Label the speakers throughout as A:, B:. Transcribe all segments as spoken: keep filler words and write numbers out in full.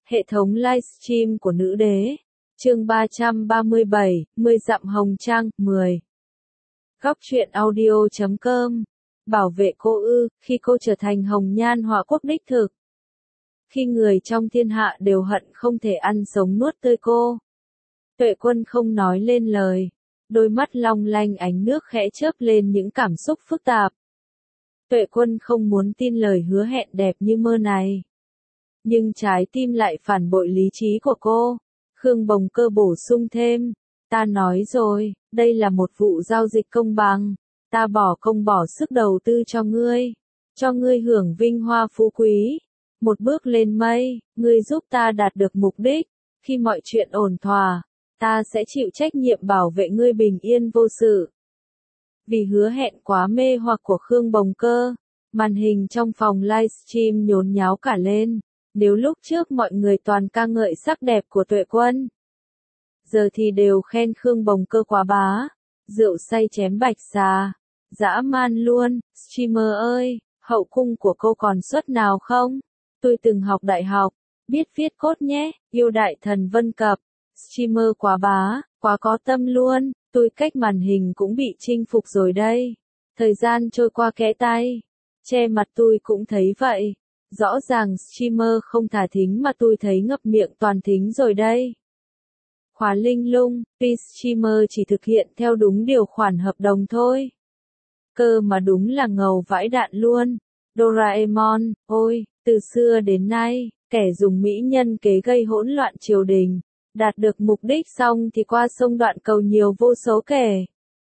A: Hệ thống livestream của nữ đế. Chương ba trăm ba mươi bảy, mười dặm hồng trăng, mười. Góc truyện audio chấm com. Bảo vệ cô ư, khi cô trở thành hồng nhan họa quốc đích thực. Khi người trong thiên hạ đều hận không thể ăn sống nuốt tươi cô. Tuệ Quân không nói lên lời. Đôi mắt long lanh ánh nước khẽ chớp lên những cảm xúc phức tạp. Tuệ Quân không muốn tin lời hứa hẹn đẹp như mơ này. Nhưng trái tim lại phản bội lý trí của cô. Khương Bồng Cơ bổ sung thêm. Ta nói rồi, đây là một vụ giao dịch công bằng. Ta bỏ công bỏ sức đầu tư cho ngươi. Cho ngươi hưởng vinh hoa phú quý. Một bước lên mây, ngươi giúp ta đạt được mục đích. Khi mọi chuyện ổn thỏa, ta sẽ chịu trách nhiệm bảo vệ ngươi bình yên vô sự. Vì hứa hẹn quá mê hoặc của Khương Bồng Cơ, màn hình trong phòng livestream nhốn nháo cả lên. Nếu lúc trước mọi người toàn ca ngợi sắc đẹp của Tuệ Quân, giờ thì đều khen Khương Bồng Cơ quá bá. Rượu say chém bạch xà, dã man luôn. Streamer ơi, hậu cung của cô còn suất nào không? Tôi từng học đại học, biết viết code nhé. Yêu đại thần Vân Cập. Streamer quá bá, quá có tâm luôn. Tôi cách màn hình cũng bị chinh phục rồi đây. Thời gian trôi qua kẽ tay. Che mặt tôi cũng thấy vậy. Rõ ràng streamer không thả thính mà tôi thấy ngập miệng toàn thính rồi đây. Khóa linh lung, tuy streamer chỉ thực hiện theo đúng điều khoản hợp đồng thôi. Cơ mà đúng là ngầu vãi đạn luôn. Doraemon, ôi, từ xưa đến nay, kẻ dùng mỹ nhân kế gây hỗn loạn triều đình, đạt được mục đích xong thì qua sông đoạn cầu nhiều vô số kể.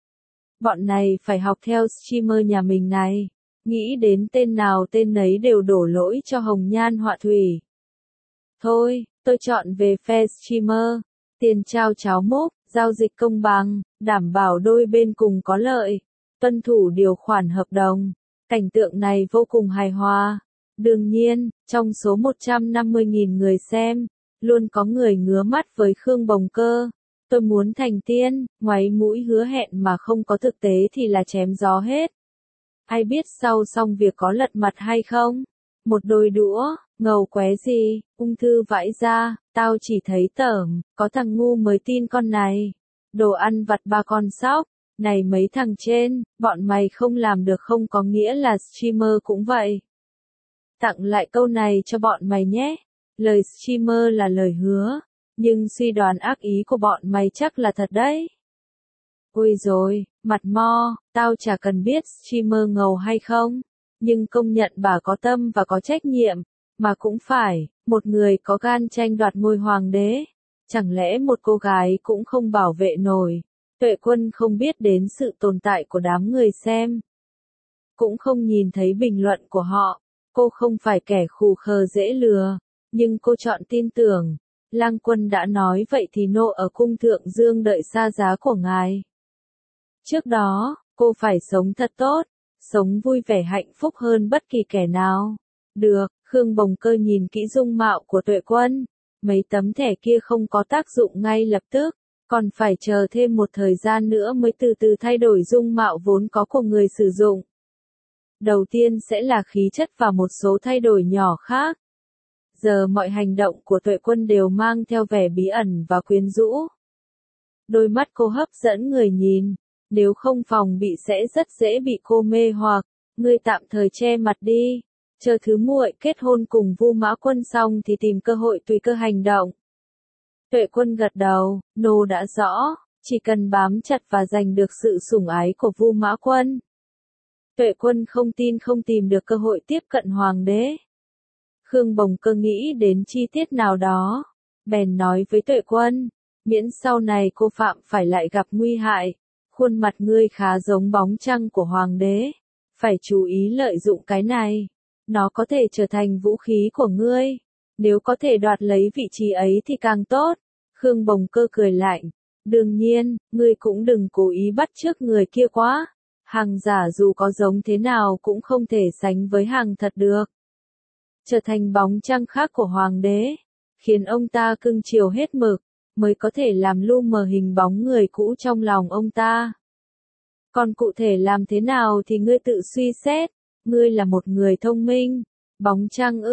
A: Bọn này phải học theo streamer nhà mình này. Nghĩ đến tên nào tên nấy đều đổ lỗi cho hồng nhan họa thủy. Thôi, tôi chọn về phe streamer. Tiền trao cháo múc, giao dịch công bằng, đảm bảo đôi bên cùng có lợi. Tuân thủ điều khoản hợp đồng. Cảnh tượng này vô cùng hài hòa. Đương nhiên, trong số một trăm năm mươi nghìn người xem, luôn có người ngứa mắt với Khương Bồng Cơ. Tôi muốn thành tiên, ngoáy mũi hứa hẹn mà không có thực tế thì là chém gió hết. Ai biết sau xong việc có lật mặt hay không? Một đôi đũa, ngầu qué gì, ung thư vãi ra, tao chỉ thấy tởm, có thằng ngu mới tin con này. Đồ ăn vặt ba con sóc, này mấy thằng trên, bọn mày không làm được không có nghĩa là streamer cũng vậy. Tặng lại câu này cho bọn mày nhé. Lời streamer là lời hứa, nhưng suy đoán ác ý của bọn mày chắc là thật đấy. Ôi rồi, mặt mo, tao chả cần biết streamer ngầu hay không, nhưng công nhận bà có tâm và có trách nhiệm, mà cũng phải, một người có gan tranh đoạt ngôi hoàng đế, chẳng lẽ một cô gái cũng không bảo vệ nổi. Tuệ Quân không biết đến sự tồn tại của đám người xem, cũng không nhìn thấy bình luận của họ, cô không phải kẻ khù khờ dễ lừa, nhưng cô chọn tin tưởng. Lang Quân đã nói vậy thì nô ở cung thượng dương đợi xa giá của ngài. Trước đó, cô phải sống thật tốt, sống vui vẻ hạnh phúc hơn bất kỳ kẻ nào. Được, Khương Bồng Cơ nhìn kỹ dung mạo của Tuệ Quân. Mấy tấm thẻ kia không có tác dụng ngay lập tức, còn phải chờ thêm một thời gian nữa mới từ từ thay đổi dung mạo vốn có của người sử dụng. Đầu tiên sẽ là khí chất và một số thay đổi nhỏ khác. Giờ mọi hành động của Tuệ Quân đều mang theo vẻ bí ẩn và quyến rũ. Đôi mắt cô hấp dẫn người nhìn. Nếu không phòng bị sẽ rất dễ bị cô mê hoặc. Ngươi tạm thời che mặt đi. Chờ thứ muội kết hôn cùng Vu Mã Quân xong thì tìm cơ hội tùy cơ hành động. Tuệ Quân gật đầu, nô đã rõ. Chỉ cần bám chặt và giành được sự sủng ái của Vu Mã Quân. Tuệ Quân không tin không tìm được cơ hội tiếp cận hoàng đế. Khương Bồng Cơ nghĩ đến chi tiết nào đó. Bèn nói với Tuệ Quân. Miễn sau này cô phạm phải lại gặp nguy hại. Khuôn mặt ngươi khá giống bóng trăng của hoàng đế. Phải chú ý lợi dụng cái này. Nó có thể trở thành vũ khí của ngươi. Nếu có thể đoạt lấy vị trí ấy thì càng tốt. Khương Bồng Cơ cười lạnh. Đương nhiên, ngươi cũng đừng cố ý bắt chước người kia quá. Hàng giả dù có giống thế nào cũng không thể sánh với hàng thật được. Trở thành bóng trăng khác của hoàng đế. Khiến ông ta cưng chiều hết mực. Mới có thể làm lu mờ hình bóng người cũ trong lòng ông ta. Còn cụ thể làm thế nào thì ngươi tự suy xét. Ngươi là một người thông minh. Bóng trăng ư,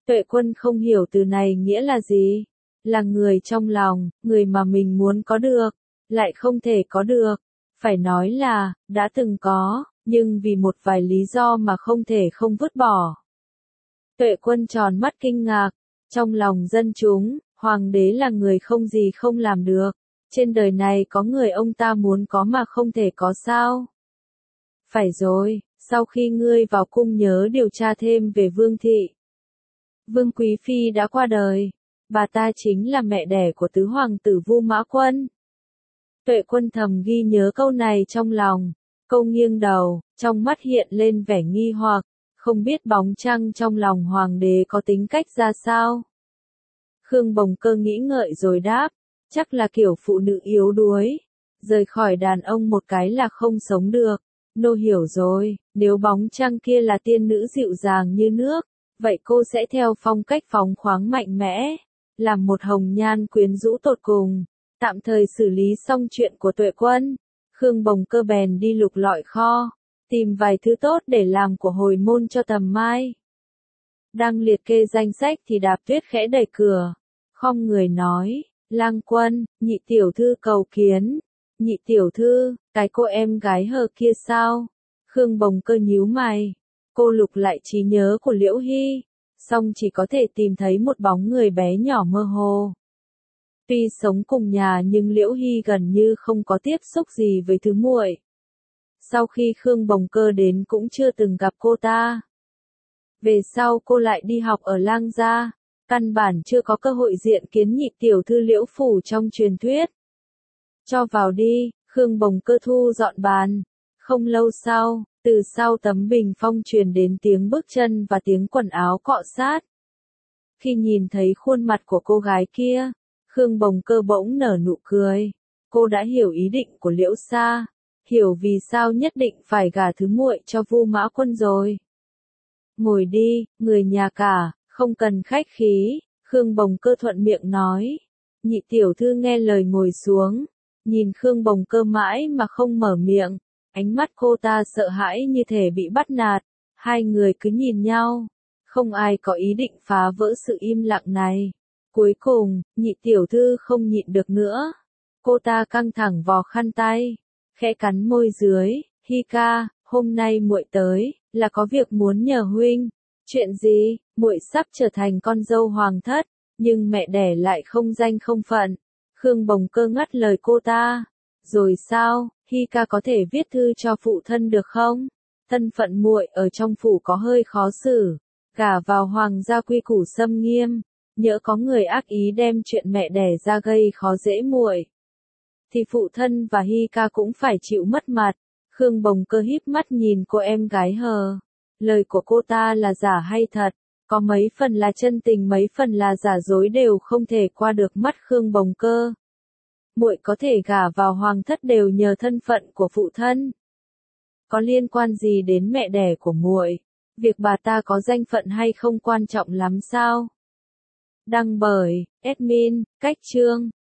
A: Tuệ Quân không hiểu từ này nghĩa là gì. Là người trong lòng, người mà mình muốn có được, lại không thể có được. Phải nói là, đã từng có, nhưng vì một vài lý do mà không thể không vứt bỏ. Tuệ Quân tròn mắt kinh ngạc. Trong lòng dân chúng, hoàng đế là người không gì không làm được. Trên đời này có người ông ta muốn có mà không thể có sao? Phải rồi, sau khi ngươi vào cung nhớ điều tra thêm về Vương Thị. Vương Quý Phi đã qua đời. Bà ta chính là mẹ đẻ của tứ hoàng tử Vu Mã Quân. Tuệ Quân thầm ghi nhớ câu này trong lòng. Câu nghiêng đầu, trong mắt hiện lên vẻ nghi hoặc, không biết bóng trăng trong lòng hoàng đế có tính cách ra sao. Khương Bồng Cơ nghĩ ngợi rồi đáp, chắc là kiểu phụ nữ yếu đuối. Rời khỏi đàn ông một cái là không sống được. Nô hiểu rồi, nếu bóng trăng kia là tiên nữ dịu dàng như nước, vậy cô sẽ theo phong cách phóng khoáng mạnh mẽ, làm một hồng nhan quyến rũ tột cùng. Tạm thời xử lý xong chuyện của Tuệ Quân, Khương Bồng Cơ bèn đi lục lọi kho, tìm vài thứ tốt để làm của hồi môn cho Tầm Mai. Đang liệt kê danh sách thì Đạp Tuyết khẽ đẩy cửa, khom người nói, Lang Quân, nhị tiểu thư cầu kiến. Nhị tiểu thư, cái cô em gái hờ kia sao? Khương Bồng Cơ nhíu mày. Cô lục lại trí nhớ của Liễu Hy, song chỉ có thể tìm thấy một bóng người bé nhỏ mơ hồ. Tuy sống cùng nhà nhưng Liễu Hy gần như không có tiếp xúc gì với thứ muội. Sau khi Khương Bồng Cơ đến cũng chưa từng gặp cô ta. Về sau cô lại đi học ở Lang gia, căn bản chưa có cơ hội diện kiến nhị tiểu thư Liễu phủ trong truyền thuyết. Cho vào đi, Khương Bồng Cơ thu dọn bàn. Không lâu sau, từ sau tấm bình phong truyền đến tiếng bước chân và tiếng quần áo cọ sát. Khi nhìn thấy khuôn mặt của cô gái kia, Khương Bồng Cơ bỗng nở nụ cười. Cô đã hiểu ý định của Liễu Sa, hiểu vì sao nhất định phải gả thứ muội cho Vu Mã Quân rồi. Ngồi đi, người nhà cả, không cần khách khí, Khương Bồng Cơ thuận miệng nói. Nhị tiểu thư nghe lời ngồi xuống, nhìn Khương Bồng Cơ mãi mà không mở miệng, ánh mắt cô ta sợ hãi như thể bị bắt nạt. Hai người cứ nhìn nhau, không ai có ý định phá vỡ sự im lặng này. Cuối cùng, nhị tiểu thư không nhịn được nữa. Cô ta căng thẳng vò khăn tay, khẽ cắn môi dưới, Hy ca, hôm nay muội tới, là có việc muốn nhờ huynh. Chuyện gì? Muội sắp trở thành con dâu hoàng thất, nhưng mẹ đẻ lại không danh không phận. Khương Bồng Cơ ngắt lời cô ta. Rồi sao, Hy ca có thể viết thư cho phụ thân được không? Thân phận muội ở trong phủ có hơi khó xử, gả vào hoàng gia quy củ xâm nghiêm, nhỡ có người ác ý đem chuyện mẹ đẻ ra gây khó dễ muội, thì phụ thân và Hy ca cũng phải chịu mất mặt. Khương Bồng Cơ híp mắt nhìn cô em gái hờ. Lời của cô ta là giả hay thật, có mấy phần là chân tình mấy phần là giả dối đều không thể qua được mắt Khương Bồng Cơ. Muội có thể gả vào hoàng thất đều nhờ thân phận của phụ thân. Có liên quan gì đến mẹ đẻ của muội? Việc bà ta có danh phận hay không quan trọng lắm sao? Đăng bởi admin, cách chương